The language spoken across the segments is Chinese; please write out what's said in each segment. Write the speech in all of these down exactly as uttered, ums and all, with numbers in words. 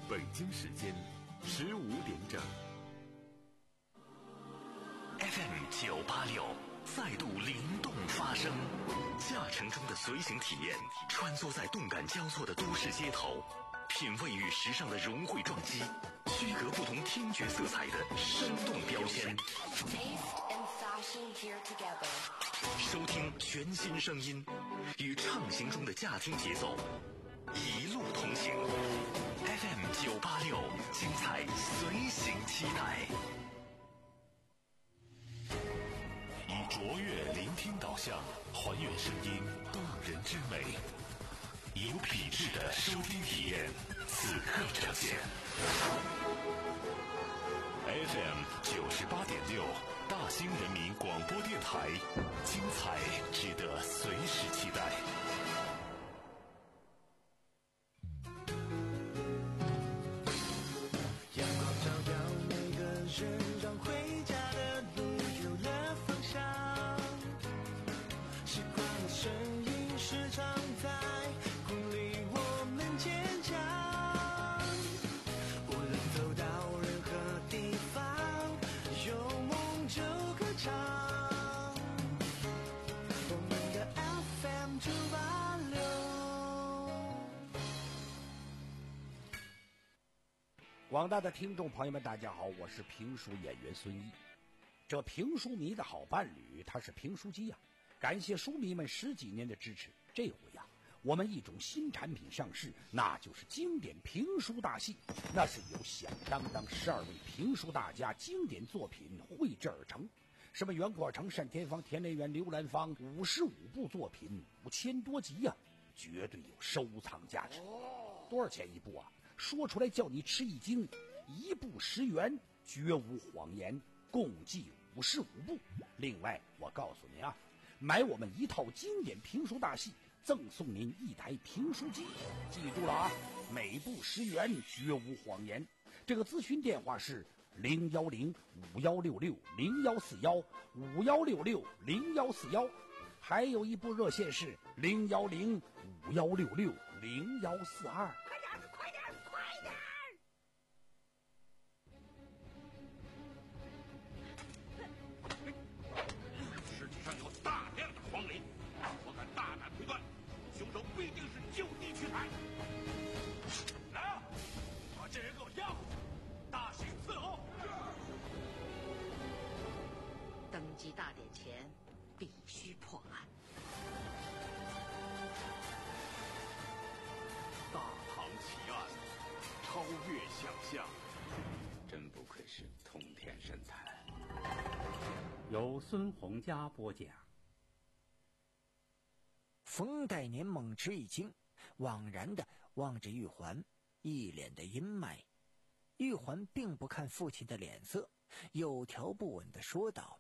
北京时间十五点整。 F M 九八六再度灵动发声，驾乘中的随行体验，穿梭在动感交错的都市街头，品味与时尚的融汇撞击，区隔不同听觉色彩的生动标签。收听全新声音，与畅行中的驾听节奏，一路同行。F M 九八六，精彩随行期待。以卓越聆听导向，还原声音动人之美，有品质的收听体验，此刻呈现。F M 九十八点六，大兴人民广播电台，精彩值得随时期待。 阳光照耀每个人，让回家的路有了方向。时光的身影时常在鼓励我们坚强。无论走到任何地方，有梦就歌唱。我们的 F M 九八六。 广大的听众朋友们，大家好，我是评书演员孙一。这评书迷的好伴侣，他是评书机呀、啊！感谢书迷们十几年的支持。这回呀、啊，我们一种新产品上市，那就是经典评书大戏。那是由响当当十二位评书大家经典作品绘制而成，什么袁国成、单田芳、田连元、刘兰芳，五十五部作品，五千多集呀、啊，绝对有收藏价值。多少钱一部啊？说出来叫你吃一惊，一部十元，绝无谎言，共计五十五部。另外我告诉您啊，买我们一套经典评书大戏，赠送您一台评书机。记住了啊，每部十元，绝无谎言。这个咨询电话是零幺零五幺六六零幺四幺五幺六六零幺四幺，还有一部热线是零幺零五幺六六零幺四二。 黄林，我敢大胆推断，凶手必定是就地取材。来啊，把这人给我押回去，大刑伺候。 登基大典前必须破案。 大唐奇案，超越想象，真不愧是通天神探。 由孙洪佳播讲。 冯代年猛吃一惊，惘然地望着玉环，一脸的阴霾。玉环并不看父亲的脸色，有条不紊地说道：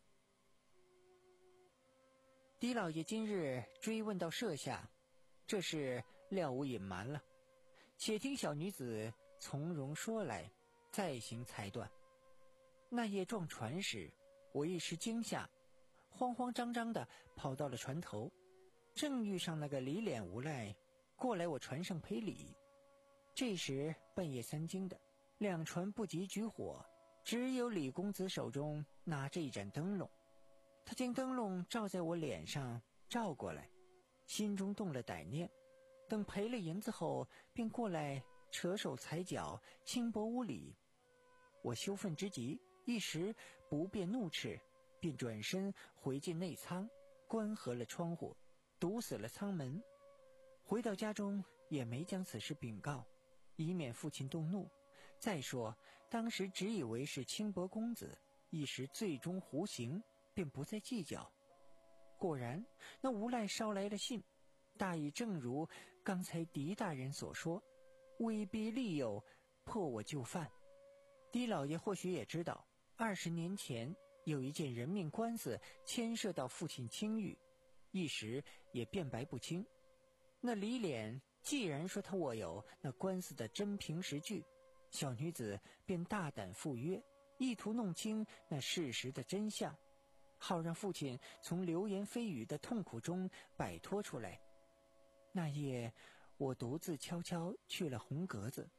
狄老爷今日追问到设下，这事料无隐瞒了，且听小女子从容说来，再行裁断。那夜撞船时，我一时惊吓，慌慌张张地跑到了船头，正遇上那个李脸无赖过来我船上赔礼。这时半夜三更的，两船不及举火，只有李公子手中拿着一盏灯笼。他将灯笼照在我脸上照过来，心中动了歹念，等赔了银子后便过来扯手踩脚，轻薄无礼。我羞愤之极，一时不便怒斥，便转身回进内舱，关合了窗户，堵死了舱门。回到家中也没将此事禀告，以免父亲动怒。再说当时只以为是轻薄公子，一时最终胡行，便不再计较。果然那无赖捎来了信，大意正如刚才狄大人所说，威逼利诱，迫我就范。狄老爷或许也知道，二十年前有一件人命官司牵涉到父亲清誉，一时也辩白不清。那李脸既然说他握有那官司的真凭实据，小女子便大胆赴约，意图弄清那事实的真相，好让父亲从流言蜚语的痛苦中摆脱出来。那夜我独自悄悄去了红格子，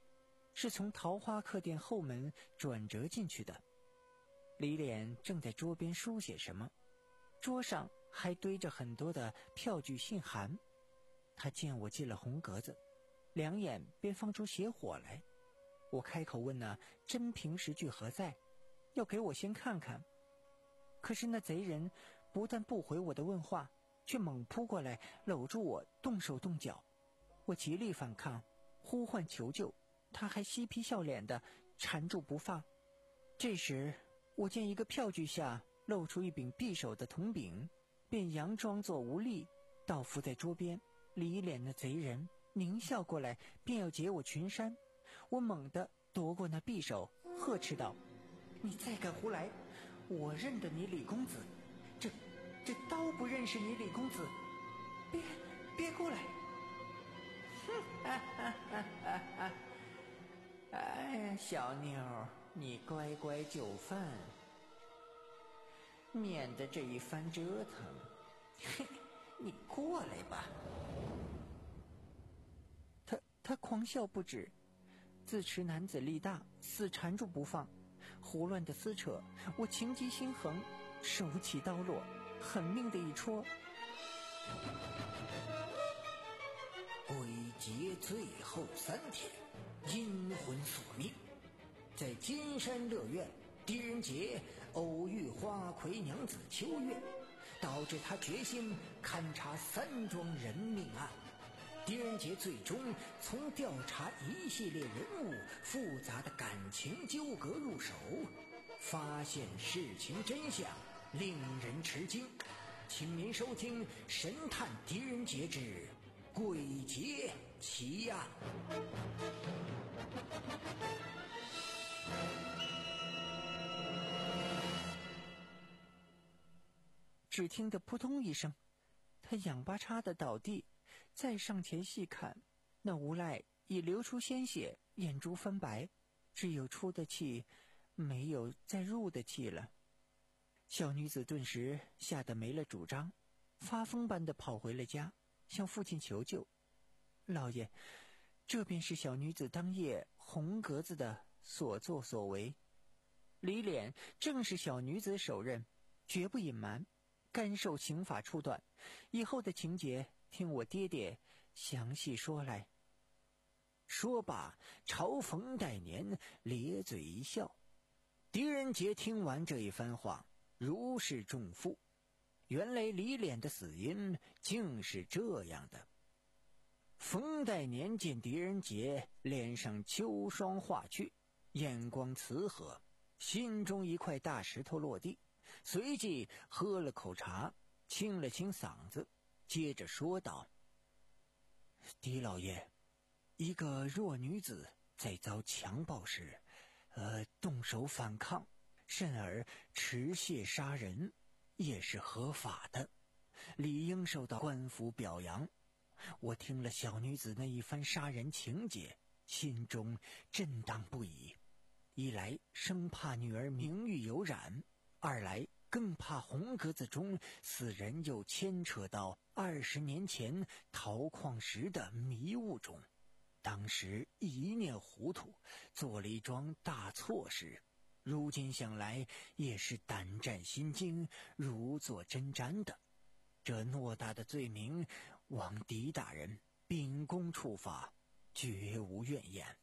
是从桃花客店后门转折进去的。李脸正在桌边书写什么，桌上还堆着很多的票据信函。他见我进了红格子，两眼便放出邪火来。我开口问那真凭实据何在，要给我先看看。可是那贼人不但不回我的问话，却猛扑过来，搂住我，动手动脚。我极力反抗，呼唤求救，他还嬉皮笑脸的缠住不放。这时我见一个票据下露出一柄匕首的铜柄，便佯装作无力，倒伏在桌边。李脸的贼人狞笑过来，便要解我裙衫。我猛地夺过那匕首，呵斥道：你再敢胡来，我认得你李公子，这这刀不认识你李公子，别别过来！哼，哈哈哈哈哈！哎呀，小妞，你乖乖就范，免得这一番折腾。嘿，你过来吧。他他狂笑不止，自持男子力大，死缠住不放，胡乱的撕扯。我情急心横，手起刀落，狠命的一戳。 鬼节最后三天，阴魂索命，在金山乐苑，狄仁杰偶遇花魁娘子秋月，导致他决心勘察三桩人命案。狄仁杰最终从调查一系列人物复杂的感情纠葛入手，发现事情真相，令人吃惊。请您收听《神探狄仁杰之鬼节奇案》。 只听得扑通一声，他仰巴叉的倒地。再上前细看，那无赖已流出鲜血，眼珠翻白，只有出的气，没有再入的气了。小女子顿时吓得没了主张，发疯般的跑回了家，向父亲求救。老爷，这便是小女子当夜红格子的所作所为。李脸正是小女子首任，绝不隐瞒，甘受刑法处断。以后的情节听我爹爹详细说来。 说罢，朝冯代年咧嘴一笑。狄仁杰听完这一番话，如释重负。原来李脸的死因竟是这样的。冯代年见狄仁杰脸上秋霜化去，眼光慈和，心中一块大石头落地，随即喝了口茶，清了清嗓子，接着说道：狄老爷，一个弱女子在遭强暴时呃，动手反抗，甚而持械杀人，也是合法的，理应受到官府表扬。我听了小女子那一番杀人情节，心中震荡不已。一来生怕女儿名誉有染，二来更怕红格子中死人又牵扯到二十年前陶矿时的迷雾中。当时一念糊涂，做了一桩大错事，如今想来也是胆战心惊，如坐针毡的。这偌大的罪名，望狄大人秉公处罚，绝无怨言。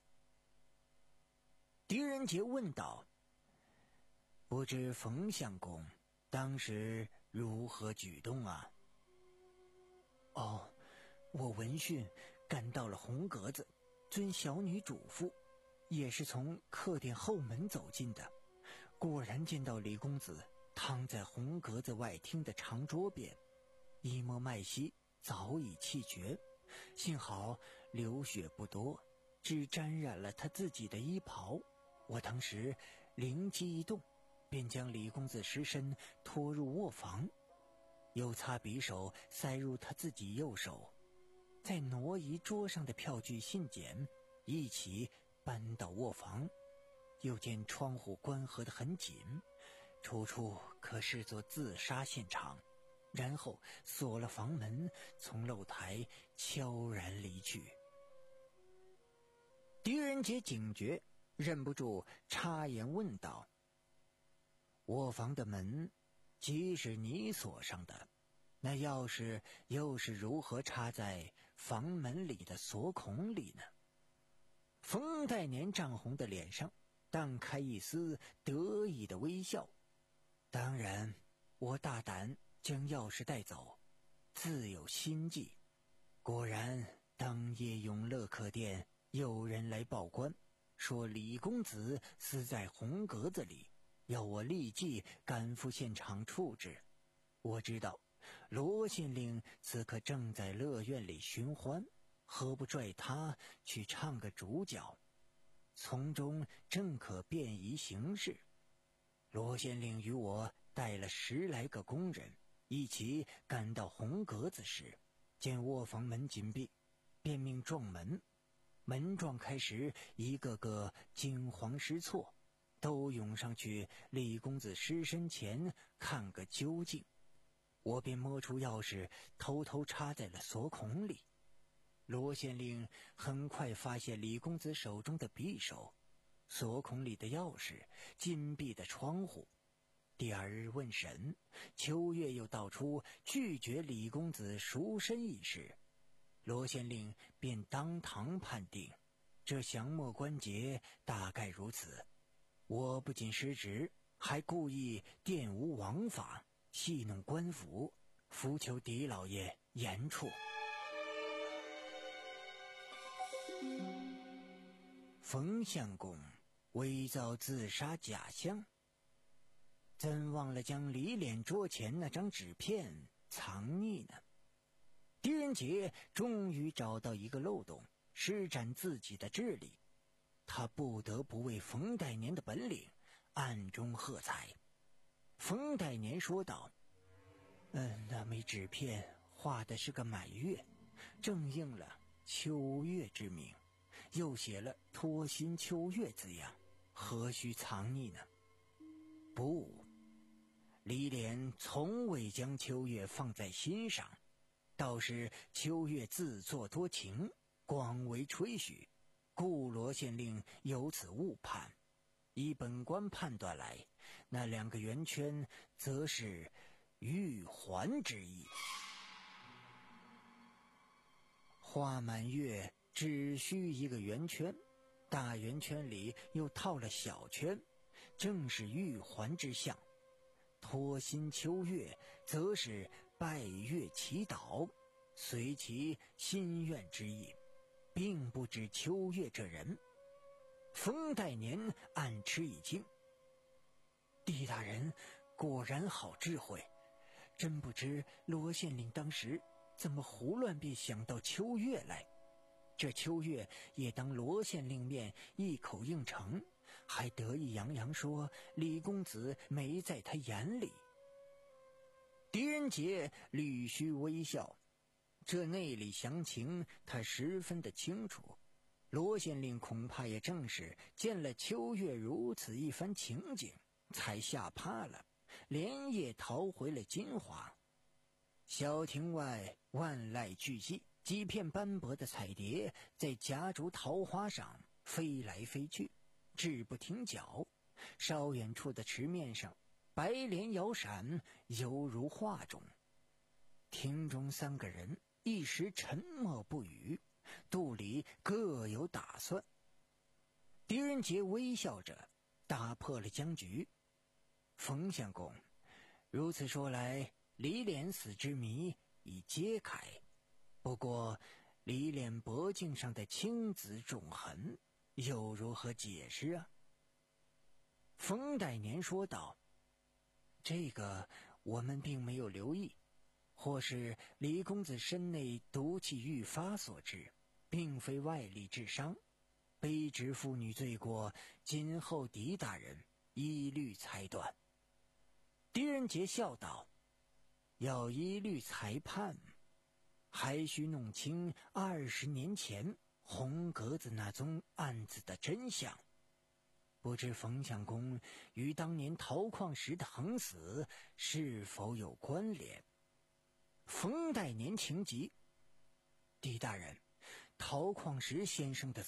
狄仁杰问道：不知冯相公当时如何举动啊？哦，我闻讯赶到了红格子，遵小女嘱咐，也是从客店后门走进的。果然见到李公子躺在红格子外厅的长桌边，一摸脉息，早已气绝，幸好流血不多，只沾染了他自己的衣袍。我当时灵机一动，便将李公子尸身拖入卧房，又擦匕首塞入他自己右手，再挪移桌上的票据信简，一起搬到卧房。又见窗户关合得很紧，处处可视作自杀现场，然后锁了房门，从露台悄然离去。狄仁人杰警觉，忍不住插言问道：“卧房的门既是你锁上的，那钥匙又是如何插在房门里的锁孔里呢？”冯代年涨红的脸上荡开一丝得意的微笑。当然，我大胆将钥匙带走，自有心计。果然，当夜永乐客店有人来报官，说李公子死在红格子里，要我立即赶赴现场处置。我知道罗县令此刻正在乐院里寻欢，何不拽他去唱个主角，从中正可便宜行事。罗县令与我带了十来个工人一起赶到红格子时，见卧房门紧闭，便命撞门。门撞开时，一个个惊慌失措，都涌上去李公子尸身前看个究竟。我便摸出钥匙，偷偷插在了锁孔里。罗县令很快发现李公子手中的匕首，锁孔里的钥匙，紧闭的窗户。第二日问审，秋月又道出拒绝李公子赎身一事，罗县令便当堂判定，这降末关节大概如此。我不仅失职，还故意玷污王法，戏弄官府，伏求狄老爷严处。冯相公伪造自杀假象，怎忘了将李脸桌前那张纸片藏匿呢？狄仁杰终于找到一个漏洞，施展自己的智力，他不得不为冯代年的本领暗中喝彩。冯代年说道：“嗯，那枚纸片画的是个满月，正应了秋月之名，又写了托心秋月字样，何须藏匿呢？”不，李脸从未将秋月放在心上，倒是秋月自作多情，广为吹嘘，故罗县令有此误判。依本官判断来，那两个圆圈则是玉环之意。画满月只需一个圆圈，大圆圈里又套了小圈，正是玉环之象。托心秋月则是拜月祈祷，随其心愿之意，并不指秋月这人。冯代年暗吃一惊，狄大人果然好智慧，真不知罗县令当时怎么胡乱便想到秋月来。这秋月也当罗县令面一口应承，还得意洋洋说李公子没在他眼里。狄仁杰捋须微笑，这内里详情他十分的清楚。罗县令恐怕也正是见了秋月如此一番情景，才吓怕了，连夜逃回了金华。小亭外万籁俱寂，几片斑驳的彩蝶在夹竹桃花上飞来飞去，志不停脚。稍远处的池面上，白莲摇闪，犹如画中。亭中三个人一时沉默不语，肚里各有打算。狄仁杰微笑着打破了僵局：“冯相公，如此说来，李脸死之谜已揭开。不过李脸脖颈上的青紫重痕又如何解释啊？”冯代年说道：“这个我们并没有留意，或是李公子身内毒气愈发所致，并非外力致伤。卑职妇女罪过，今后狄大人一律裁断。”狄仁杰笑道：“要一律裁判，还需弄清二十年前红格子那宗案子的真相。不知冯相公与当年陶矿石的横死是否有关联？”冯代年情急：“狄大人，陶矿石先生的死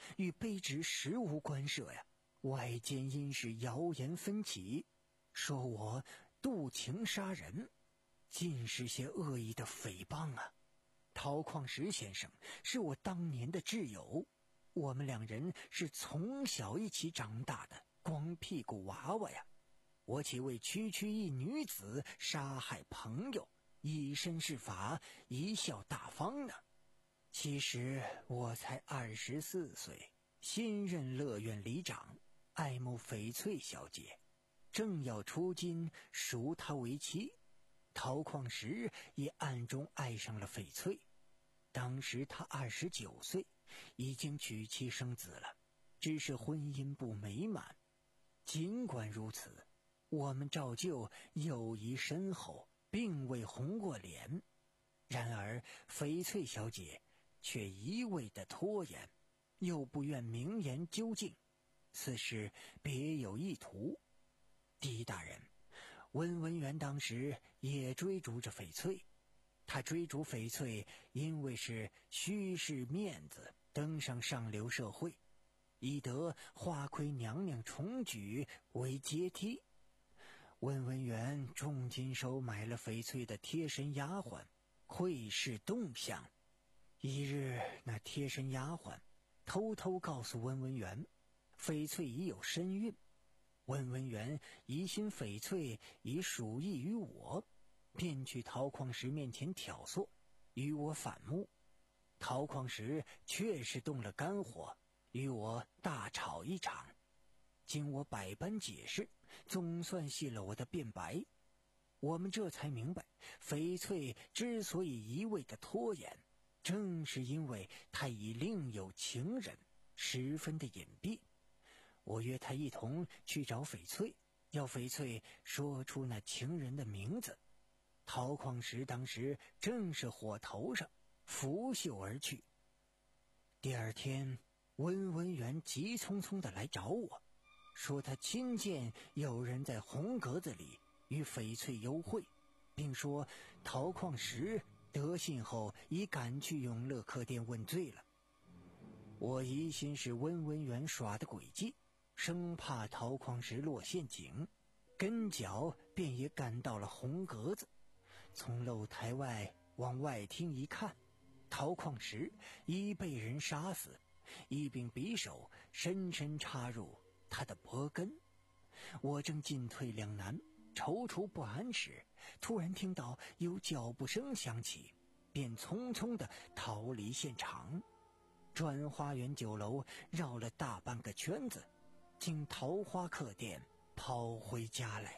与卑职实无关涉呀。外间因是谣言纷起，说我妒情杀人，尽是些恶意的诽谤啊。陶矿石先生是我当年的挚友，我们两人是从小一起长大的光屁股娃娃呀，我岂为区区一女子杀害朋友，以身试法，贻笑大方呢？其实我才二十四岁，新任乐院里长，爱慕翡翠小姐，正要出京赎她为妻。陶矿石也暗中爱上了翡翠，当时他二十九岁，已经娶妻生子了，只是婚姻不美满。尽管如此，我们照旧友谊深厚，并未红过脸。然而翡翠小姐却一味的拖延，又不愿明言究竟，此事别有意图。第一大人，温文元当时也追逐着翡翠，他追逐翡翠，因为是虚饰面子，登上上流社会，以得花魁娘娘重举为阶梯。温文元重金收买了翡翠的贴身丫鬟，窥视动向。一日，那贴身丫鬟偷偷告诉温文元，翡翠已有身孕。温文元疑心翡翠已属意于我，便去陶矿石面前挑唆，与我反目。陶矿石确实动了肝火，与我大吵一场。经我百般解释，总算信了我的辩白。我们这才明白，翡翠之所以一味的拖延，正是因为他已另有情人，十分的隐蔽。我约他一同去找翡翠，要翡翠说出那情人的名字。陶矿石当时正是火头上，拂袖而去。第二天，温文元急匆匆地来找我，说他亲见有人在红格子里与翡翠幽会，并说陶矿石得信后已赶去永乐客店问罪了。我疑心是温文元耍的诡计，生怕陶矿石落陷阱，跟脚便也赶到了红格子。从露台外往外厅一看，陶矿石已被人杀死，一柄匕首深深插入他的脖根。我正进退两难，踌躇不安时，突然听到有脚步声响起，便匆匆地逃离现场，转花园酒楼绕了大半个圈子，经桃花客店跑回家来。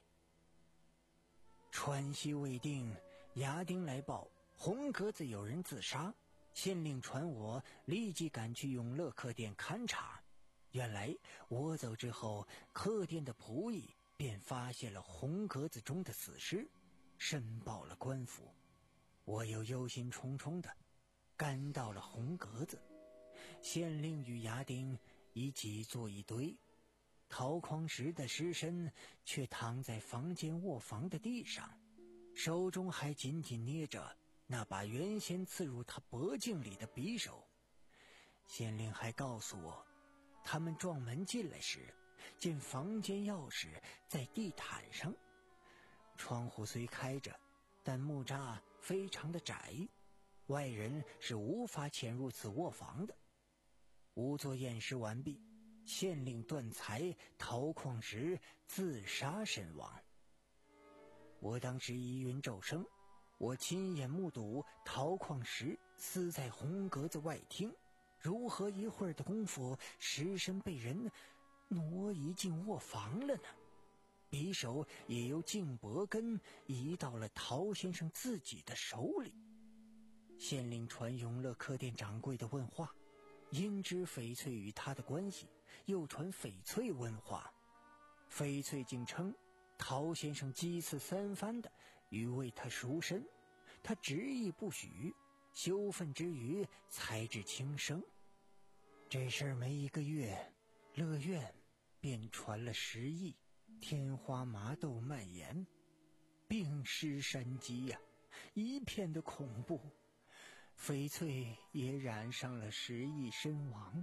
川西未定，牙丁来报红格子有人自杀，县令传我立即赶去永乐客店勘察。原来我走之后，客店的仆役便发现了红格子中的死尸，申报了官府。我又忧心忡忡的赶到了红格子，县令与牙丁已挤作一堆，陶矿石的尸身却躺在房间卧房的地上，手中还紧紧捏着那把原先刺入他脖颈里的匕首。县令还告诉我，他们撞门进来时，见房间钥匙在地毯上，窗户虽开着，但木栅非常的窄，外人是无法潜入此卧房的。仵作验尸完毕，县令断裁陶矿石自杀身亡。我当时疑云骤生，我亲眼目睹陶矿石死在红格子外厅，如何一会儿的功夫，尸身被人挪移进卧房了呢？匕首也由颈脖根移到了陶先生自己的手里。县令传永乐客店掌柜的问话，因知翡翠与他的关系，又传翡翠问话。翡翠竟称陶先生几次三番的欲为他赎身，他执意不许，羞愤之余才至轻生。这事儿没一个月，乐院便传了十亿，天花麻豆蔓延，病尸山积呀、啊，一片的恐怖。翡翠也染上了十亿身亡，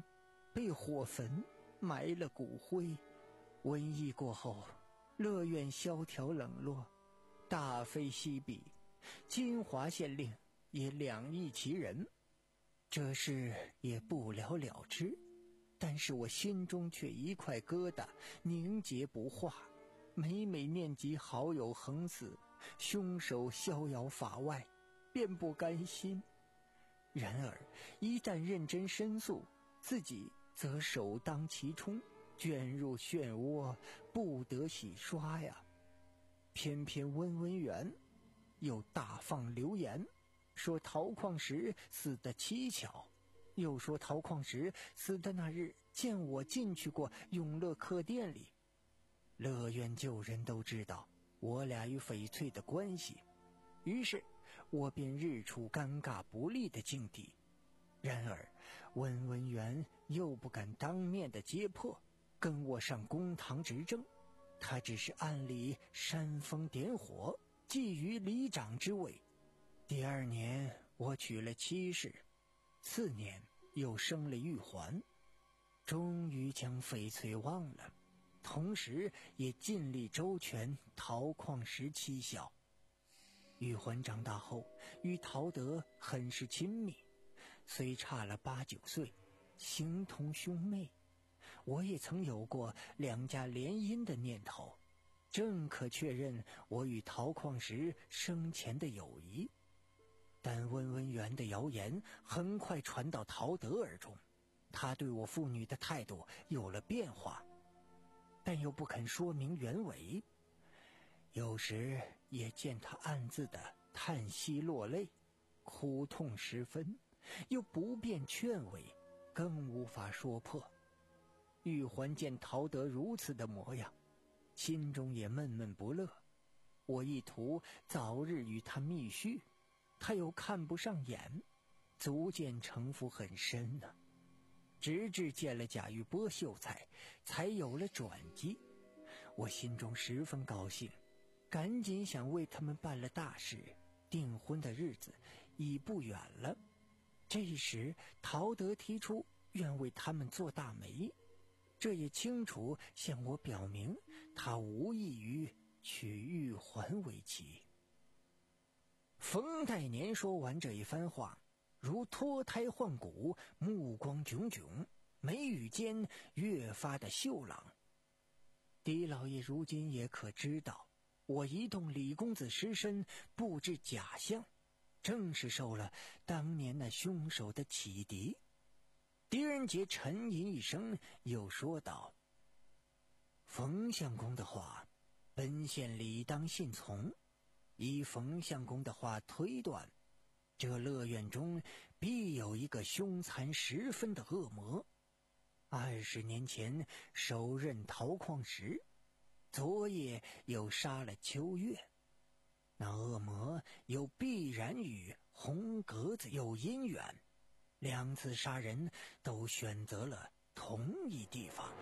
被火焚，埋了骨灰。瘟疫过后，乐园萧条冷落，大非昔比，金华县令也两翼其人。这事也不了了之，但是我心中却一块疙瘩凝结不化，每每念及好友横死，凶手逍遥法外，便不甘心。然而一旦认真申诉，自己则首当其冲，卷入漩涡，不得洗刷呀。偏偏温文元又大放流言，说陶矿石死得蹊跷，又说陶矿石死的那日见我进去过永乐客店里。乐园旧人都知道我俩与翡翠的关系，于是我便日处尴尬不利的境地。然而温文元又不敢当面的揭破，跟我上公堂执政，他只是暗里煽风点火，觊觎里长之位。第二年我娶了妻室，次年又生了玉环，终于将翡翠忘了，同时也尽力周全陶矿石妻小。玉环长大后与陶德很是亲密，虽差了八九岁，形同兄妹。我也曾有过两家联姻的念头，正可确认我与陶矿石生前的友谊。但温文元的谣言很快传到陶德耳中，他对我父女的态度有了变化，但又不肯说明原委。有时也见他暗自的叹息落泪，苦痛十分，又不便劝慰，更无法说破。玉环见陶德如此的模样，心中也闷闷不乐。我意图早日与他密续，他又看不上眼，足见城府很深呢、啊。直至见了贾玉波秀才，才有了转机。我心中十分高兴，赶紧想为他们办了大事，订婚的日子已不远了。这时陶德提出愿为他们做大媒，这也清楚向我表明他无意于娶玉环为妻。冯代年说完这一番话，如脱胎换骨，目光炯炯，眉宇间越发的秀朗。狄老爷如今也可知道，我移动李公子尸身，布置假象，正是受了当年那凶手的启迪。狄仁杰沉吟一声，又说道：冯相公的话，本县理当信从。依冯相公的话推断，这乐园中必有一个凶残十分的恶魔。二十年前手刃陶矿石，昨夜又杀了秋月，那恶魔又必然与红格子有姻缘，两次杀人都选择了同一地方。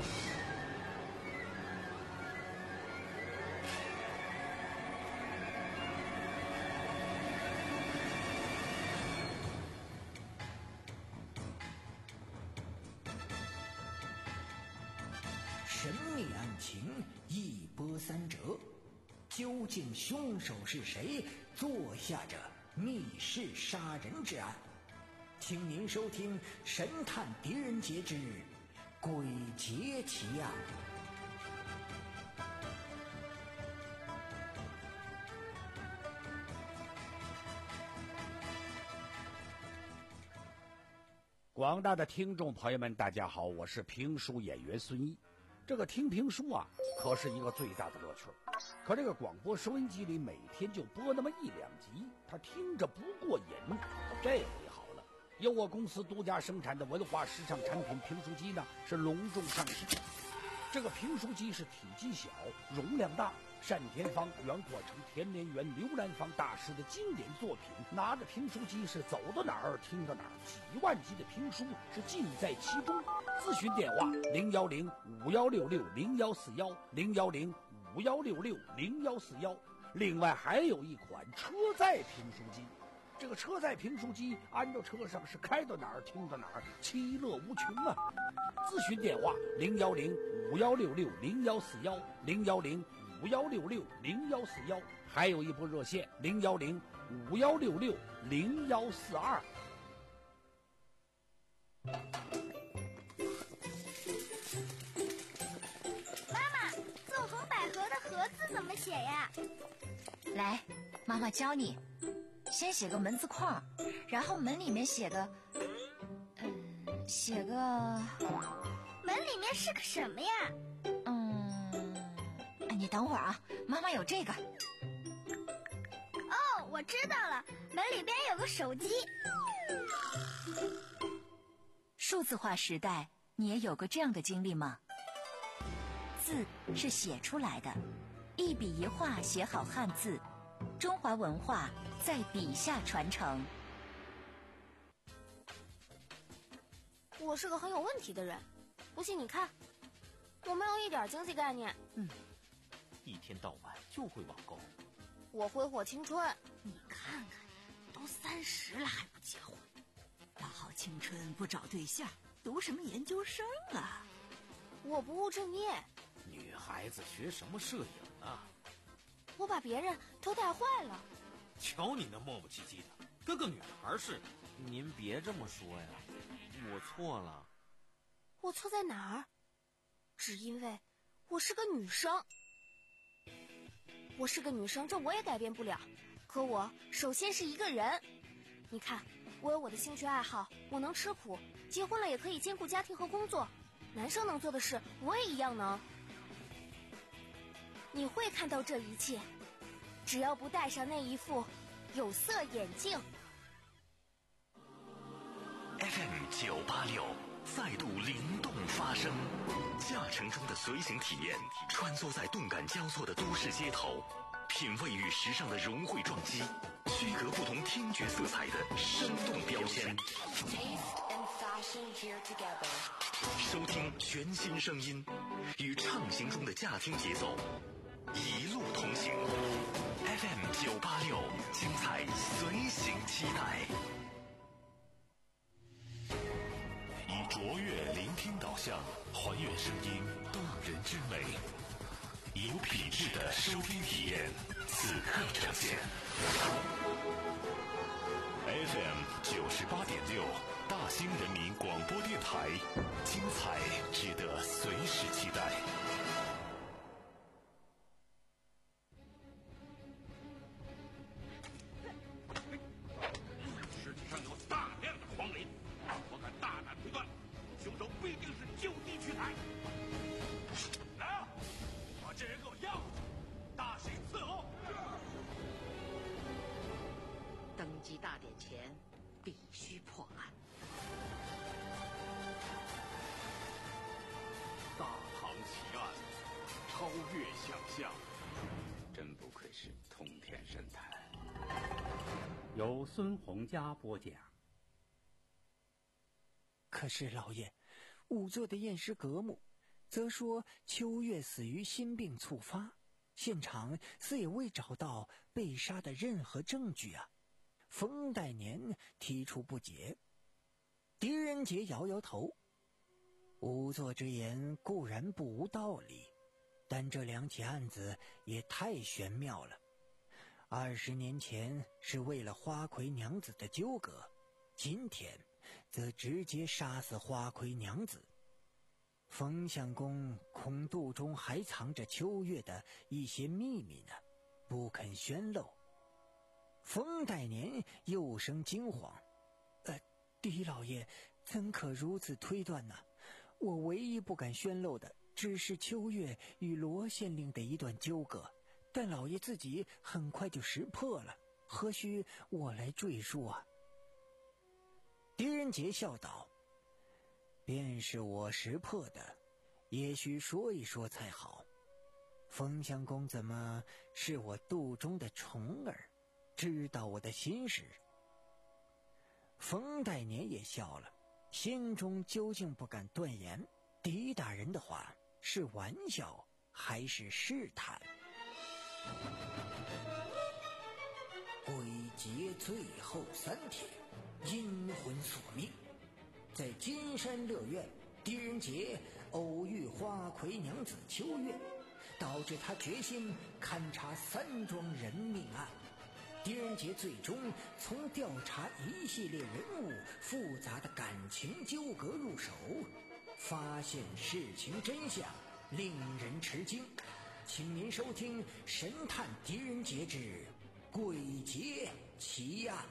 神秘案情一波三折，究竟凶手是谁做下这密室杀人之案？请您收听《神探狄仁杰之鬼节奇案》。 广大的听众朋友们，大家好，我是评书演员孙一。这个听评书啊，可是一个最大的乐趣。可这个广播收音机里每天就播那么一两集，他听着不过瘾。这回好了，由我公司独家生产的文化时尚产品评书机呢，是隆重上市。这个评书机是体积小，容量大，单田芳、袁阔成、田连元、刘兰芳大师的经典作品，拿着评书机是走到哪儿听到哪儿，几万集的评书是尽在其中。咨询电话零幺零五幺六六零幺四幺零幺零五幺六六零幺四幺。另外还有一款车载评书机， 这个车载评书机安到车上，是开到哪儿听到哪儿，其乐无穷啊！咨询电话零幺零五幺六六零幺四幺零幺零五幺六六零幺四幺，还有一部热线零幺零五幺六六零幺四二。 妈妈，纵横捭阖的阖字怎么写呀？ 来，妈妈教你。先写个门字框，然后门里面写个，嗯，写个。 门里面是个什么呀？ 嗯，你等会儿啊，妈妈有这个。 哦，我知道了，门里边有个手机。 数字化时代，你也有过这样的经历吗？字是写出来的，一笔一画写好汉字，中华文化在笔下传承。 我是个很有问题的人，不信你看，我没有一点经济概念。 嗯，一天到晚就会网购。 我挥霍青春。 你看看，都三十了还不结婚，大好青春不找对象，读什么研究生啊？ 我不务正业。 女孩子学什么摄影啊？ 我把别人都带坏了。 瞧你那磨磨唧唧的，跟个女孩似的。您别这么说呀，我错了。 我错在哪儿？只因为我是个女生。我是个女生，这我也改变不了。可我首先是一个人。你看，我有我的兴趣爱好，我能吃苦，结婚了也可以兼顾家庭和工作。男生能做的事，我也一样能。你会看到这一切，只要不戴上那一副有色眼镜。 F M 九八六再度灵动发声，驾乘中的随行体验，穿梭在动感交错的都市街头，品味与时尚的融汇撞击，区隔不同听觉色彩的生动标签。收听全新声音，与畅行中的驾听节奏，一路同行。F M 九八六，精彩随行期待。以卓越聆听导向，还原声音动人之美，有品质的收听体验，此刻呈现。F M 九十八点六，大兴人民广播电台，精彩值得随时期待。 尸体上有大量的黄磷，我敢大胆推断，凶手必定是就地取材。来啊，把这人给我押回去，大刑伺候。 登基大典前必须破案。 大唐奇案，超越想象，真不愧是通天神探。 由孙洪佳播讲。 可是老爷，仵作的验尸阁目则说秋月死于心病猝发，现场似也未找到被杀的任何证据啊。冯代年提出不解，狄仁杰摇摇头。仵作之言固然不无道理，但这两起案子也太玄妙了。二十年前是为了花魁娘子的纠葛，今天则直接杀死花魁娘子。冯相公恐肚中还藏着秋月的一些秘密呢，不肯宣露。冯代年又生惊慌，呃，狄老爷怎可如此推断呢？我唯一不敢宣露的，只是秋月与罗县令的一段纠葛，但老爷自己很快就识破了，何须我来赘述啊？狄仁杰笑道：“便是我识破的，也须说一说才好。冯相公怎么是我肚中的虫儿，知道我的心事？”冯代年也笑了，心中究竟不敢断言狄大人的话是玩笑还是试探。归劫最后三天，阴魂索命，在金山乐园，狄仁杰偶遇花魁娘子秋月，导致他决心勘察三桩人命案。狄仁杰最终从调查一系列人物复杂的感情纠葛入手，发现事情真相，令人吃惊。请您收听《神探狄仁杰之鬼节奇案》。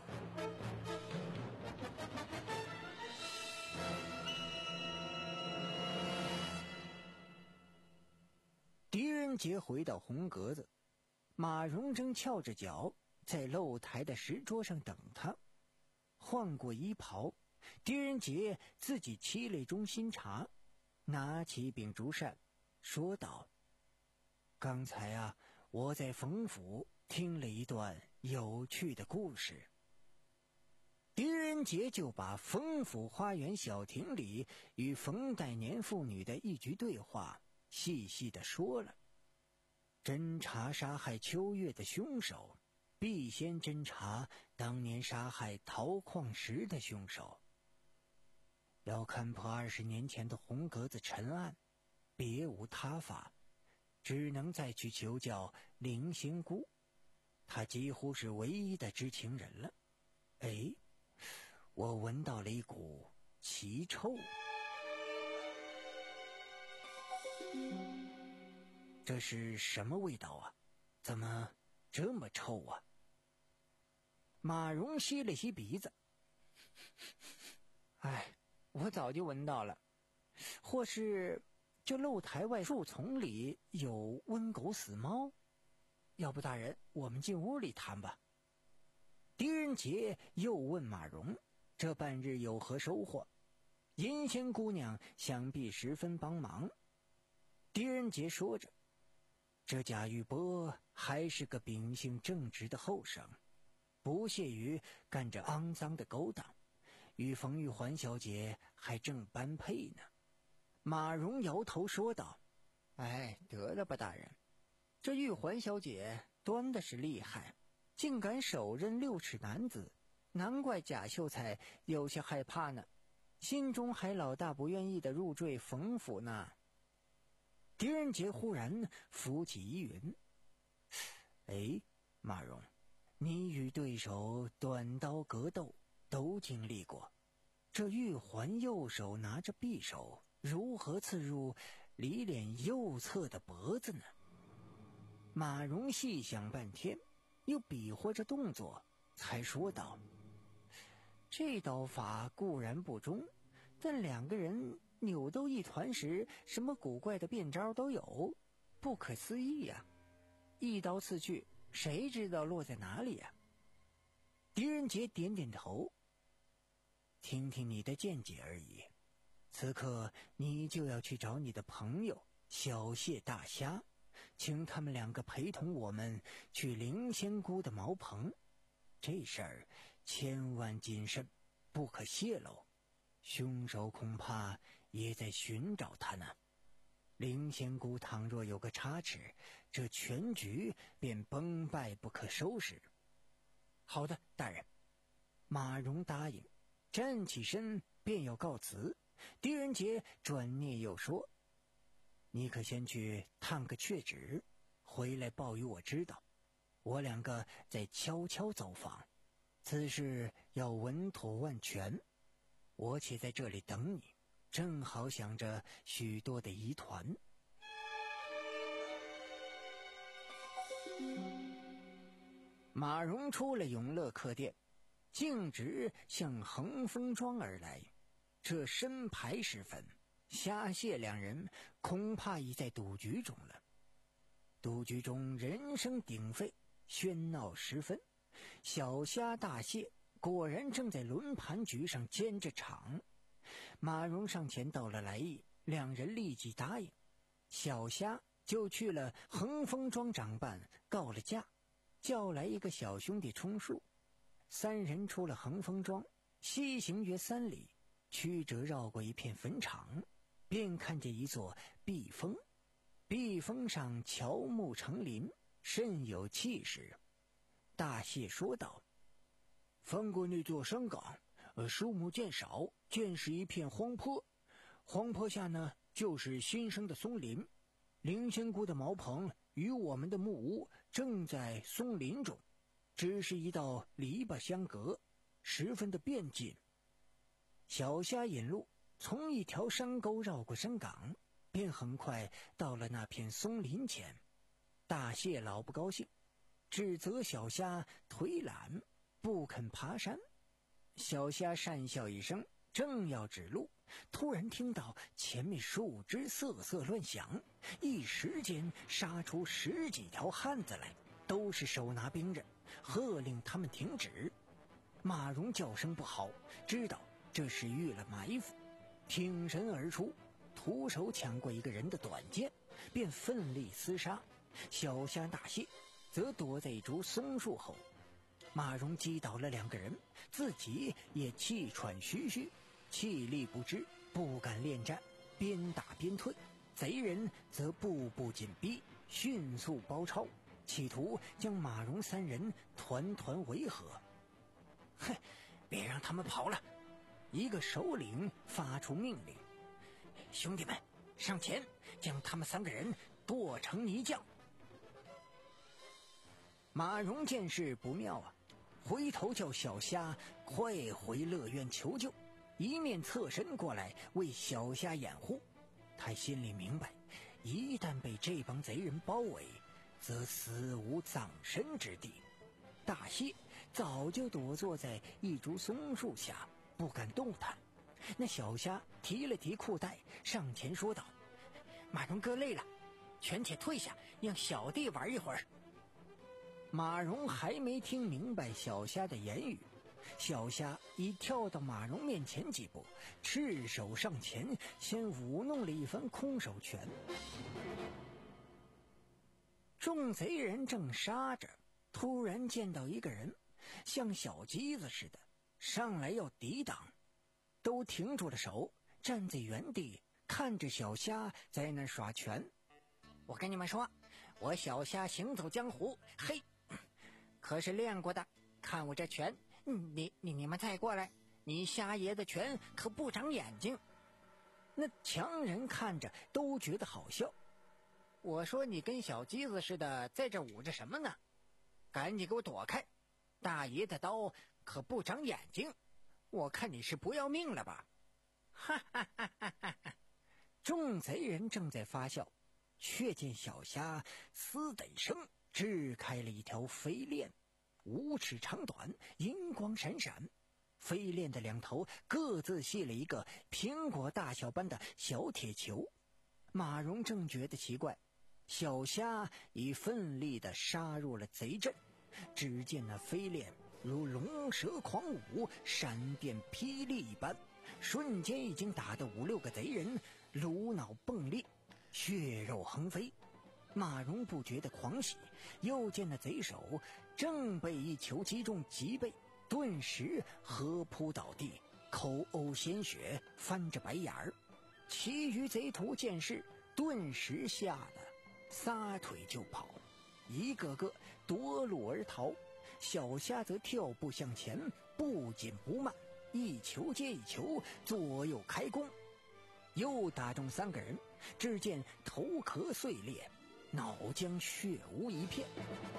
狄仁杰回到红格子，马荣正翘着脚在露台的石桌上等他。换过衣袍，狄仁杰自己沏了一盅新茶，拿起秉烛扇说道：刚才啊，我在冯府听了一段有趣的故事。狄仁杰就把冯府花园小亭里与冯代年父女的一局对话细细地说了。侦查杀害秋月的凶手，必先侦查当年杀害陶矿石的凶手。要看破二十年前的红格子沉案，别无他法，只能再去求教灵仙姑，她几乎是唯一的知情人了。哎，我闻到了一股奇臭。这是什么味道啊？怎么这么臭啊？马荣吸了吸鼻子，哎，我早就闻到了，或是这露台外树丛里有温狗死猫？要不大人，我们进屋里谈吧。狄仁杰又问马荣，这半日有何收获？银仙姑娘想必十分帮忙。狄仁杰说着，这贾玉波还是个秉性正直的后生，不屑于干这肮脏的勾当，与冯玉环小姐还正般配呢。马荣摇头说道：哎，得了吧大人，这玉环小姐端的是厉害，竟敢手刃六尺男子，难怪贾秀才有些害怕呢，心中还老大不愿意的入赘冯府呢。狄仁杰忽然浮起疑云：哎，马荣，你与对手短刀格斗都经历过，这玉环右手拿着匕首，如何刺入李脸右侧的脖子呢？马荣细想半天，又比划着动作，才说道：这刀法固然不中，但两个人扭斗一团时，什么古怪的变招都有，不可思议呀、啊！一刀刺去，谁知道落在哪里呀、啊？狄仁杰点点头，听听你的见解而已。此刻你就要去找你的朋友小谢大虾，请他们两个陪同我们去灵仙姑的茅棚。这事儿千万谨慎，不可泄露。凶手恐怕也在寻找他呢。灵仙姑倘若有个差池，这全局便崩败不可收拾。好的，大人。马荣答应，站起身便要告辞。狄仁杰转念又说：你可先去探个确址，回来报与我知道。我两个再悄悄走访，此事要稳妥万全。我且在这里等你，正好想着许多的疑团。马荣出了永乐客店，径直向恒丰庄而来。这申牌时分，虾蟹两人恐怕已在赌局中了。赌局中人声鼎沸，喧闹十分。小虾大蟹果然正在轮盘局上兼着场。马荣上前道了来意，两人立即答应。小虾就去了恒丰庄掌办告了假，叫来一个小兄弟充数。三人出了恒丰庄，西行约三里，曲折绕过一片坟场，便看见一座壁峰。壁峰上乔木成林，甚有气势。大蟹说道： 翻过那座山岗，呃，树木渐少，见是一片荒坡。荒坡下呢，就是新生的松林。灵仙姑的茅棚与我们的木屋正在松林中，只是一道篱笆相隔，十分的便近。小虾引路，从一条山沟绕过山岗，便很快到了那片松林前。大蟹老不高兴，指责小虾腿懒，不肯爬山。小虾讪笑一声，正要指路，突然听到前面树枝瑟瑟乱响，一时间杀出十几条汉子来，都是手拿兵刃，喝令他们停止。马蓉叫声不好，知道这是遇了埋伏，挺身而出，徒手抢过一个人的短剑，便奋力厮杀。小虾大蟹则躲在一株松树后。马蓉击倒了两个人，自己也气喘吁吁，气力不支，不敢恋战，边打边退。贼人则步步紧逼，迅速包抄，企图将马蓉三人团团围合。哼，别让他们跑了！一个首领发出命令：兄弟们，上前将他们三个人剁成泥浆！马蓉见势不妙啊，回头叫小虾快回乐园求救，一面侧身过来为小虾掩护。他心里明白，一旦被这帮贼人包围，则死无葬身之地。大蟹早就躲坐在一株松树下，不敢动弹。那小虾提了提裤带，上前说道：马蓉哥累了，全且退下，让小弟玩一会儿。马蓉还没听明白小虾的言语，小虾已跳到马蓉面前几步，赤手上前，先舞弄了一番空手拳。众贼人正杀着，突然见到一个人像小鸡子似的上来要抵挡，都停住了手，站在原地看着小虾在那耍拳。我跟你们说，我小虾行走江湖，嘿，可是练过的，看我这拳，你你你们再过来，你虾爷的拳可不长眼睛。那强人看着都觉得好笑。我说你跟小鸡子似的在这捂着什么呢？赶紧给我躲开，大爷的刀可不长眼睛，我看你是不要命了吧！哈哈哈哈哈哈！众贼人正在发笑，却见小虾嘶的一声支开了一条飞链，五尺长短，银光闪闪。飞链的两头各自系了一个苹果大小般的小铁球。马蓉正觉得奇怪，小虾已奋力地杀入了贼阵。只见那飞链如龙蛇狂舞，闪电霹雳一般，瞬间已经打得五六个贼人颅脑迸裂，血肉横飞。马蓉不觉得狂喜，又见那贼手正被一球击中脊背，顿时合扑倒地，口呕鲜血，翻着白眼儿。其余贼徒见势，顿时吓得撒腿就跑，一个个夺路而逃。小虾则跳步向前，不紧不慢，一球接一球，左右开弓，又打中三个人，只见头壳碎裂，脑浆血污一片，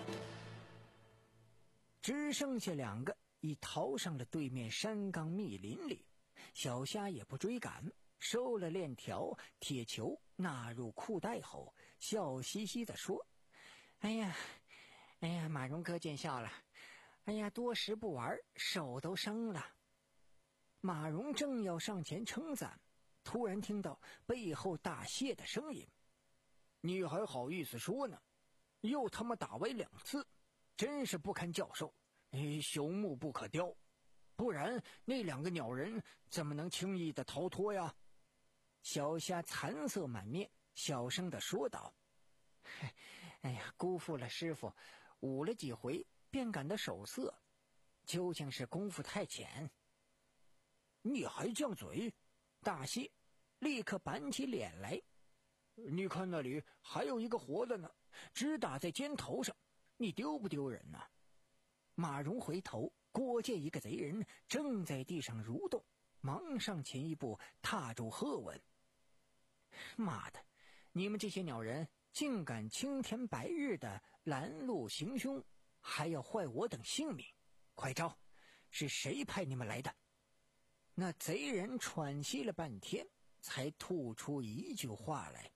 只剩下两个已逃上了对面山岗密林里。小虾也不追赶，收了链条铁球纳入裤袋后，笑嘻嘻地说：哎呀哎呀，马蓉哥见笑了，哎呀，多时不玩，手都生了。马蓉正要上前称赞，突然听到背后大蟹的声音：你还好意思说呢？又他妈打歪两次，真是不堪教授，朽木不可雕，不然那两个鸟人怎么能轻易的逃脱呀？小虾惭色满面，小声地说道：哎呀，辜负了师傅，舞了几回便感到手涩，究竟是功夫太浅。你还犟嘴？大蟹立刻板起脸来，你看那里还有一个活的呢，只打在肩头上，你丢不丢人呢？马蓉回头果见一个贼人正在地上蠕动，忙上前一步，踏住喝问：“妈的，你们这些鸟人竟敢青天白日的拦路行凶，还要坏我等性命！快招，是谁派你们来的？”那贼人喘息了半天，才吐出一句话来：“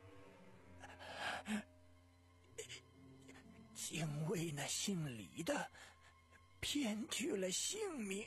竟为那姓李的骗去了性命。”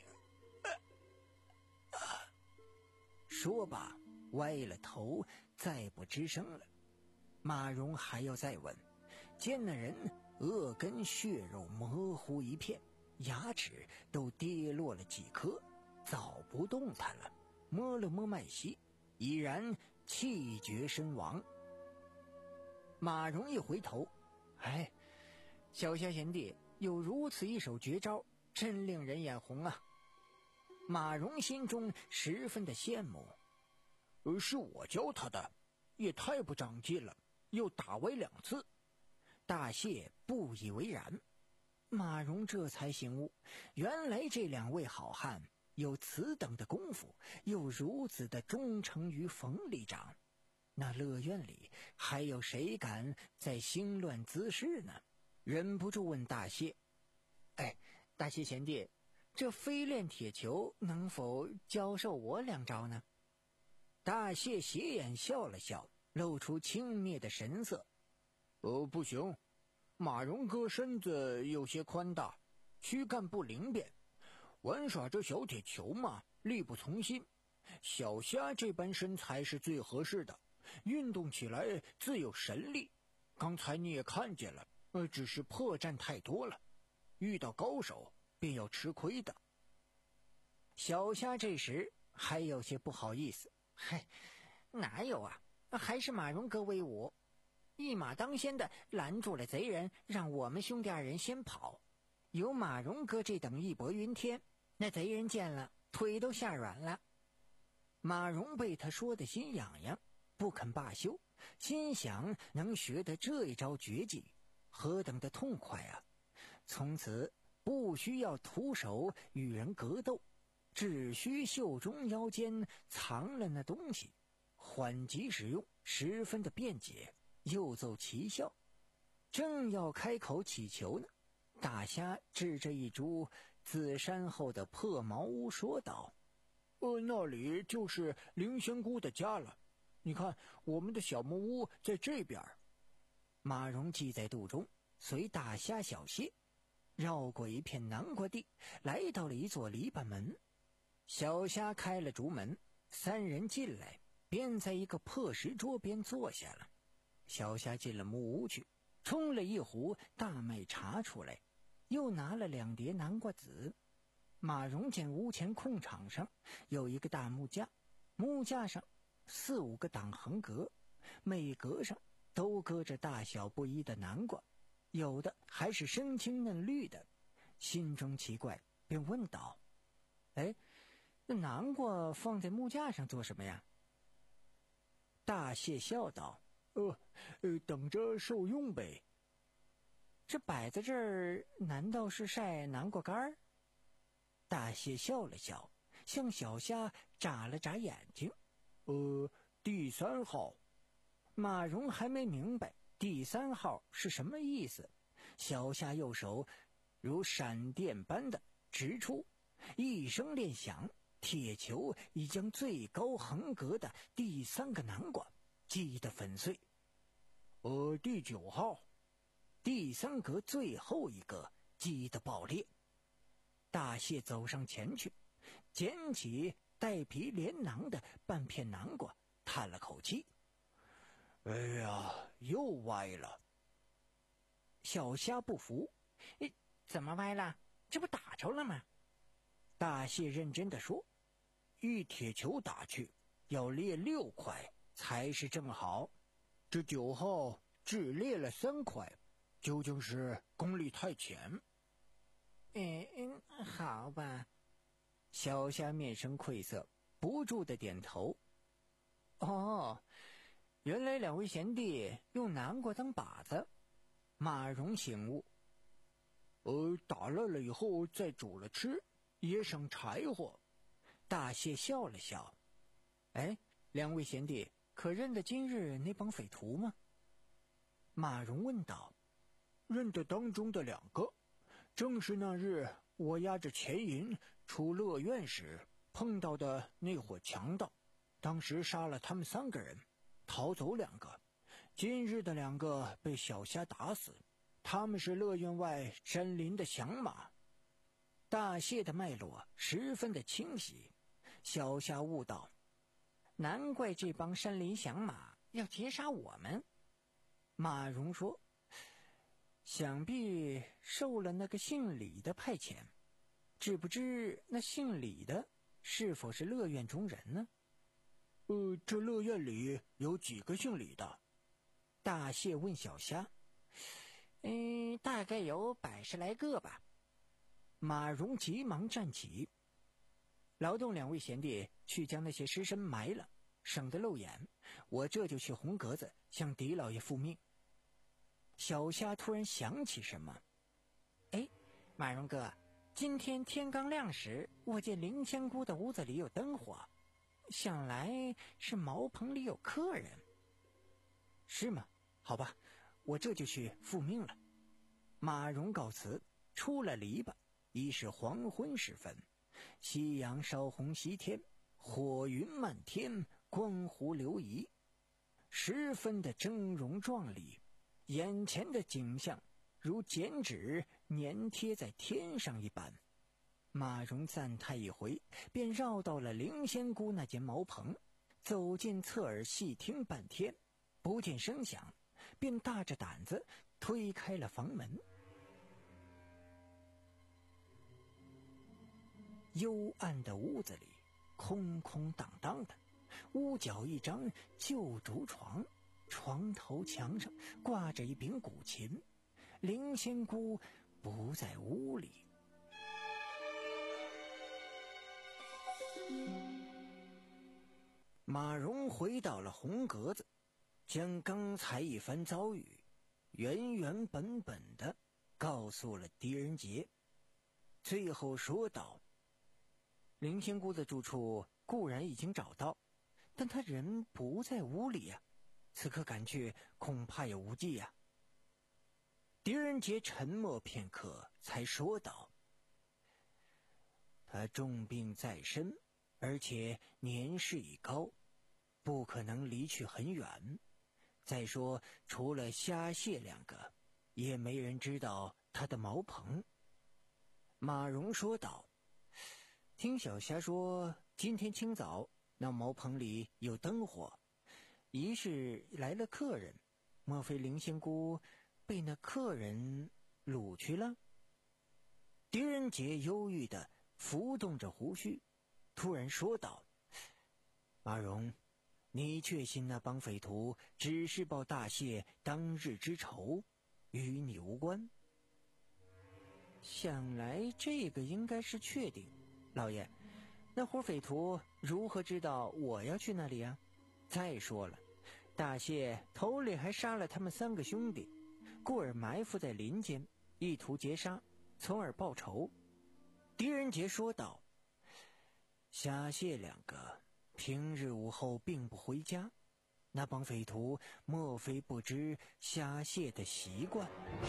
说罢歪了头，再不吱声了。马蓉还要再问，见那人额根血肉模糊一片，牙齿都跌落了几颗，早不动弹了，摸了摸脉息，已然气绝身亡。马蓉一回头，哎，小虾贤弟有如此一手绝招，真令人眼红啊！马蓉心中十分的羡慕。而是我教他的，也太不长进了，又打歪两次。大谢不以为然。马蓉这才醒悟，原来这两位好汉有此等的功夫，又如此的忠诚于冯里长，那乐园里还有谁敢再兴乱滋事呢？忍不住问大谢：“哎，大谢贤弟，这飞炼铁球能否教授我两招呢？”大谢斜眼笑了笑，露出轻蔑的神色：“哦，不行，马蓉哥身子有些宽大，躯干不灵便，玩耍这小铁球嘛，力不从心。小虾这般身材是最合适的，运动起来自有神力。刚才你也看见了，呃，只是破绽太多了，遇到高手便要吃亏的。”小虾这时还有些不好意思：“嗨，哪有啊，还是马蓉哥威武，一马当先的拦住了贼人，让我们兄弟二人先跑。有马蓉哥这等义薄云天，那贼人见了腿都吓软了。”马蓉被他说的心痒痒，不肯罢休，心想能学得这一招绝技，何等的痛快啊！从此不需要徒手与人格斗，只需袖中腰间藏了那东西，缓急使用，十分的便捷，又奏奇效。正要开口乞求呢，大虾指着一株紫杉后的破茅屋说道：“呃，那里就是凌仙姑的家了。你看，我们的小木屋在这边。”马蓉记在肚中，随大虾小谢，绕过一片南瓜地，来到了一座篱笆门。小虾开了竹门，三人进来，便在一个破石桌边坐下了。小虾进了木屋去，冲了一壶大麦茶出来，又拿了两碟南瓜子。马蓉见屋前空场上有一个大木架，木架上四五个挡横格，每格上都搁着大小不一的南瓜，有的还是生青嫩绿的。心中奇怪，便问道：“哎，那南瓜放在木架上做什么呀？”大谢笑道：“呃，呃，等着受用呗。”这摆在这儿，难道是晒南瓜干儿？大谢笑了笑，向小虾眨了眨眼睛：“呃，第三号。”马蓉还没明白第三号是什么意思，小虾右手如闪电般的直出，一声连响，铁球已将最高横格的第三个南瓜击得粉碎。呃，第九号。第三格最后一个击得爆裂。大谢走上前去，捡起带皮连囊的半片南瓜，叹了口气：“哎呀，又歪了。”小虾不服：“怎么歪了？这不打着了吗？”大谢认真地说：“一铁球打去，要裂六块才是正好。这九号只裂了三块，究竟是功力太浅。”“嗯嗯，好吧。”小虾面生愧色，不住的点头。“哦，原来两位贤弟用南瓜当靶子。”马蓉醒悟：“ 呃，打烂了以后再煮了吃，也省柴火。大蟹笑了笑，哎，两位贤弟，可认得今日那帮匪徒吗？马荣问道。认得当中的两个，正是那日我押着钱银出乐院时碰到的那伙强盗，当时杀了他们三个人，逃走两个，今日的两个被小虾打死，他们是乐院外山林的响马。大蟹的脉络十分的清晰，小虾悟道，难怪这帮山林响马要劫杀我们。马荣说，想必受了那个姓李的派遣，只不知那姓李的是否是乐院中人呢？呃，这乐院里有几个姓李的？大蟹问小虾。嗯，大概有百十来个吧。马荣急忙站起，劳动两位贤弟去将那些尸身埋了，省得露眼。我这就去红格子向狄老爷复命。小虾突然想起什么，哎，马荣哥，今天天刚亮时，我见灵仙姑的屋子里有灯火，想来是茅棚里有客人。是吗？好吧，我这就去复命了。马荣告辞，出了篱笆，已是黄昏时分，夕阳烧红西天，火云漫天，光湖流移，十分的峥嵘壮丽。眼前的景象如剪纸粘贴在天上一般。马荣赞叹一回，便绕到了灵仙姑那间茅棚，走进侧耳细听半天，不见声响，便大着胆子推开了房门。幽暗的屋子里空空荡荡的，屋角一张旧竹床，床头墙上挂着一柄古琴，灵仙姑不在屋里。马荣回到了红格子，将刚才一番遭遇原原本本的告诉了狄仁杰，最后说道，灵仙姑的住处固然已经找到，但他人不在屋里呀、啊，此刻赶去恐怕也无济呀、啊。狄仁杰沉默片刻，才说道，他重病在身，而且年事已高，不可能离去很远。再说除了虾蟹两个，也没人知道他的茅棚。马荣说道，听小虾说今天清早那茅棚里有灯火，疑是来了客人，莫非灵仙姑被那客人掳去了？狄仁杰忧郁地浮动着胡须，突然说道，马荣，你确信那帮匪徒只是报大蟹当日之仇，与你无关？想来这个应该是确定。老爷，那伙匪徒如何知道我要去那里啊？再说了，大蟹头里还杀了他们三个兄弟，故而埋伏在林间，意图劫杀，从而报仇。狄仁杰说道，虾蟹两个平日午后并不回家，那帮匪徒莫非不知虾蟹的习惯？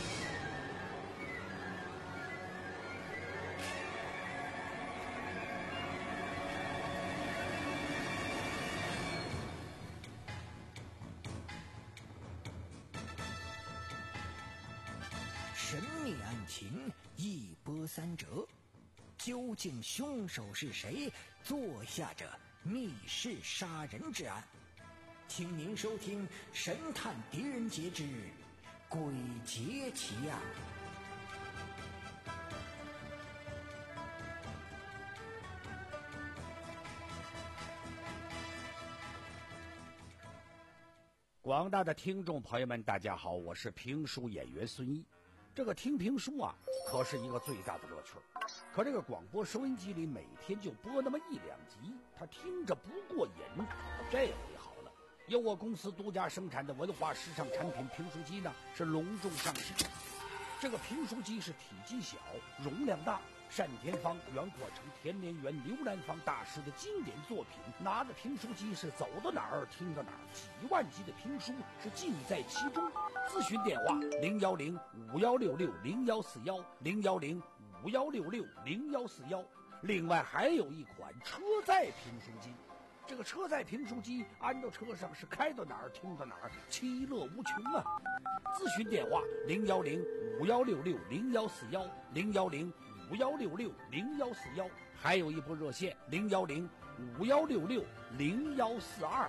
神秘案情一波三折，究竟凶手是谁做下这密室杀人之案？请您收听《神探狄仁杰之鬼节奇案》。 广大的听众朋友们，大家好，我是评书演员孙一。这个听评书啊，可是一个最大的乐趣。可这个广播收音机里每天就播那么一两集，他听着不过瘾。这回好了，由我公司独家生产的文化时尚产品评书机呢，是隆重上市。 这个评书机是体积小，容量大。单田芳、袁阔成、田连元、刘兰芳大师的经典作品，拿着评书机是走到哪儿听到哪儿，几万集的评书是尽在其中。咨询电话零幺零五幺六六零幺四幺零幺零五幺六六零幺四幺。另外还有一款车载评书机，这个车载评书机安到车上是开到哪儿听到哪儿，其乐无穷啊！咨询电话零幺零五幺六六零幺四幺零幺零五幺六六零幺四幺，还有一部热线零幺零五幺六六零幺四二。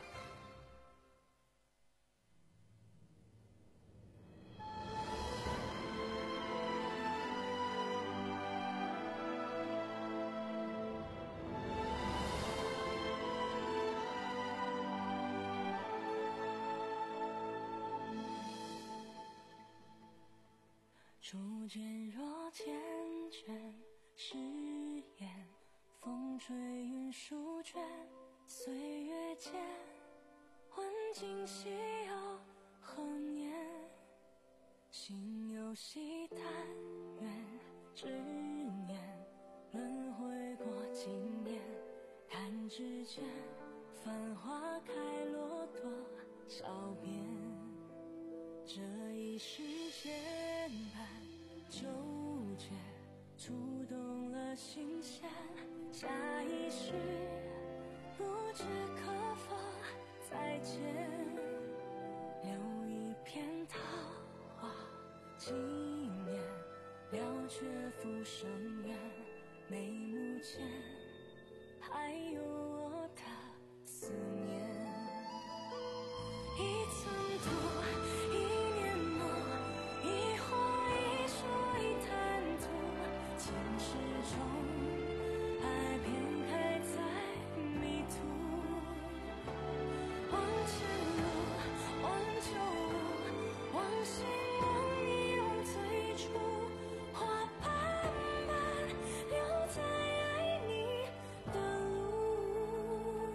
初见若缱绻誓言，风吹云舒卷，岁月间问今夕又何年？心有惜但愿执念，轮回过经年，弹指间繁花开落多少遍？这一世间般纠结，触动了心弦，下一世不知可否再见，留一片桃花纪念，了却浮生缘，眉目间还有我的思念。一寸土，一年梦，一花一树一滩土，前世中爱偏开在迷途。望前路，望旧物，望心望你望最初，花瓣般留在爱你的路。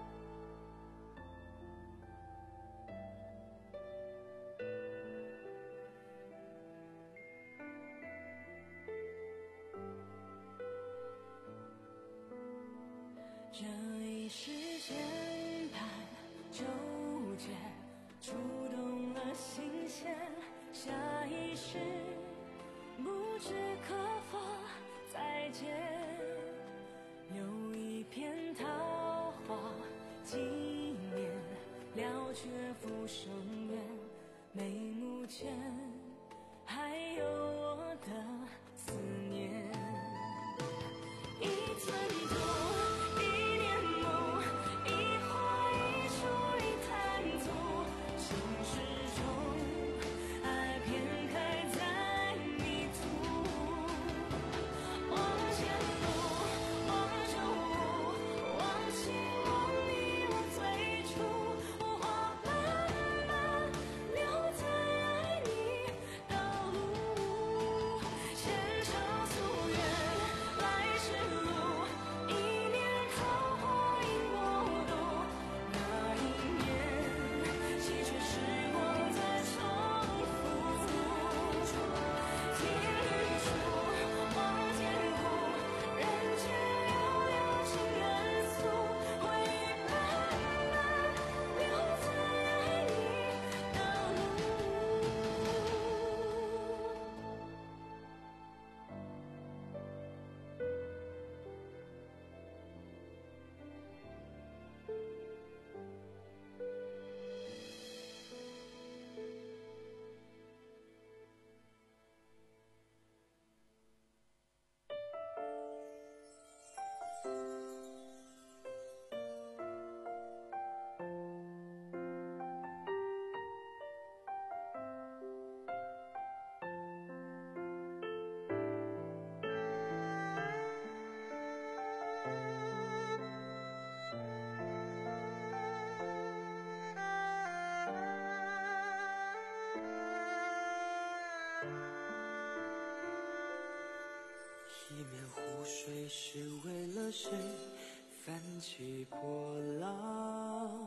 这一世间般纠结，触动了心弦，下一世不知可否再见，留一片桃花纪念，了却浮生缘，眉目间还有我的思念。一寸土，一年梦，一花一树一滩土，心事中爱偏开在迷途。望前路，望旧物，望心望你望最初，花瓣般留在爱你的路。前程夙愿，来时路，一念桃花引我渡。那一年，稀缺时光在重复。听日出，望天空，人间悠悠情人诉，回忆慢慢留在爱你的路。 一面湖水是为了谁泛起波浪，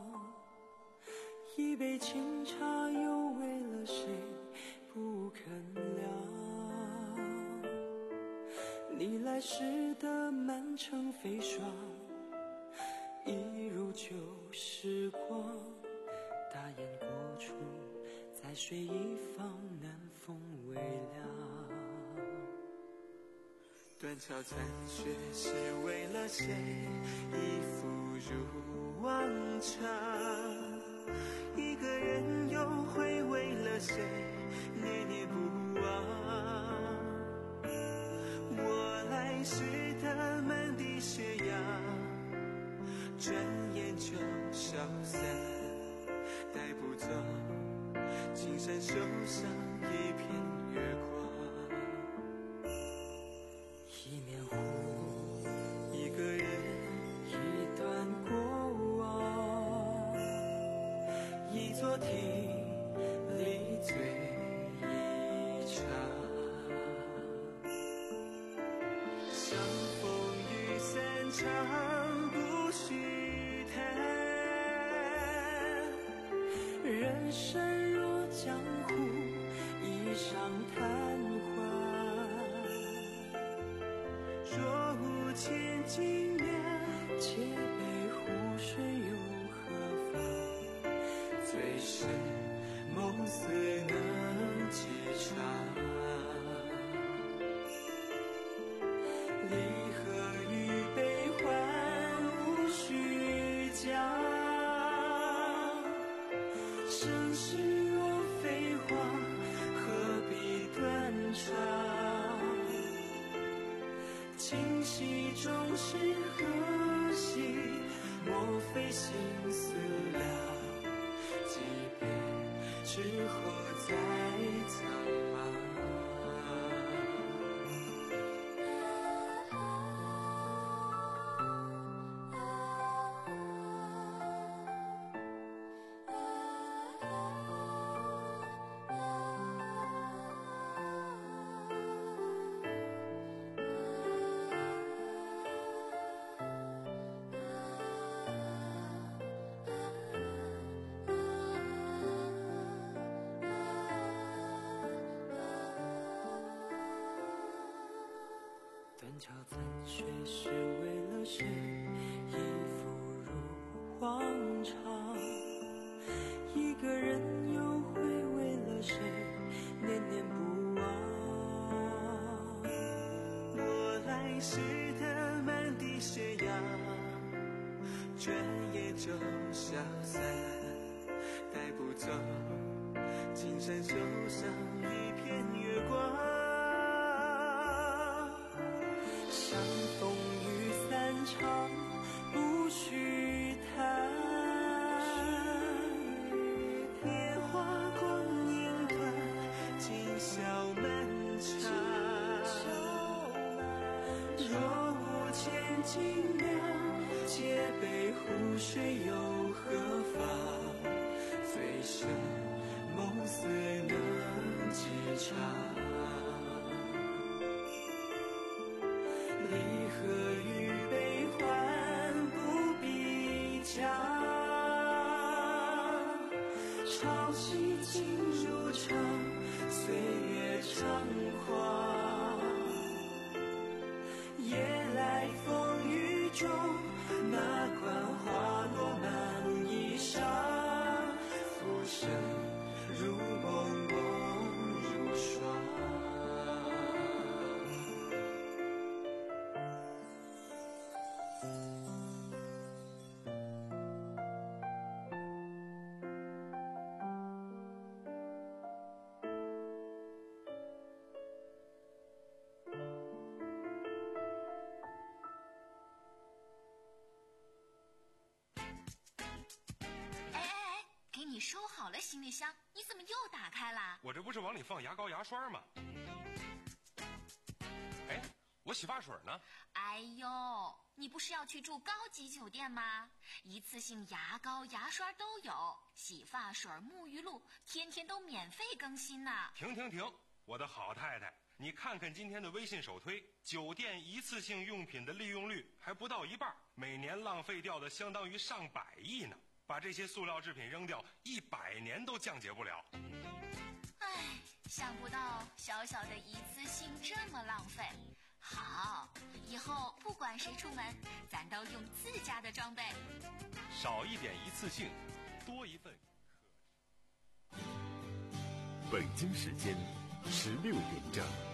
一杯清茶又为了谁不肯凉。 你来时的满城飞霜，一如旧时光。大雁过处，在水一方，南风微凉。 断桥残雪是为了谁？一复如往常。一个人又会为了谁念念不忘？我来时的满地斜阳，转眼就消散。带不走青山手上一片月光。 一面湖，一个人，一段过往。一座亭里醉一场。相逢雨散场，不须谈。人生若江湖，一场贪欢。若无千金两，且悲湖水又何妨？最深梦碎能几场？离合与悲欢无需讲。生死若飞花，何必断肠？今夕终是何夕？莫非心思了？即便之后再苍茫。断桥残雪是为了谁？一复如往常。一个人又会为了谁念念不忘？ 我来时的满地斜阳，转眼就消散。带不走青山手上一片月光。 相逢雨散场，不须谈。年华光年短，今宵漫长。若无千金两，且悲湖水又何妨？醉生梦死能几场？离合与悲欢不必讲。潮汐尽如常，岁月长狂。夜来风雨中，哪管花落满衣裳。浮生如梦，梦如霜。 你收好了行李箱，你怎么又打开了？ 我这不是往里放牙膏牙刷吗？哎，我洗发水呢？ 哎呦，你不是要去住高级酒店吗？一次性牙膏牙刷都有，洗发水沐浴露天天都免费更新呢。 停停停，我的好太太，你看看今天的微信首推，酒店一次性用品的利用率还不到一半，每年浪费掉的相当于上百亿呢。把这些塑料制品扔掉，一百年都降解不了。 唉，想不到小小的一次性这么浪费。 好，以后不管谁出门，咱都用自家的装备。 少一点一次性，多一份。 北京时间十六点整。